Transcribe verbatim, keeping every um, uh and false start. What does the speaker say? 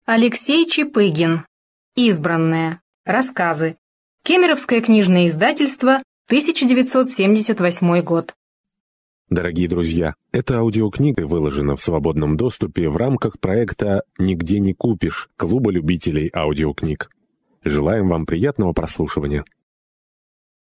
Алексей Чепыгин. Избранное. Рассказы. Кемеровское книжное издательство, тысяча девятьсот семьдесят восьмой год. Дорогие друзья, эта аудиокнига выложена в свободном доступе в рамках проекта «Нигде не купишь» Клуба любителей аудиокниг. Желаем вам приятного прослушивания.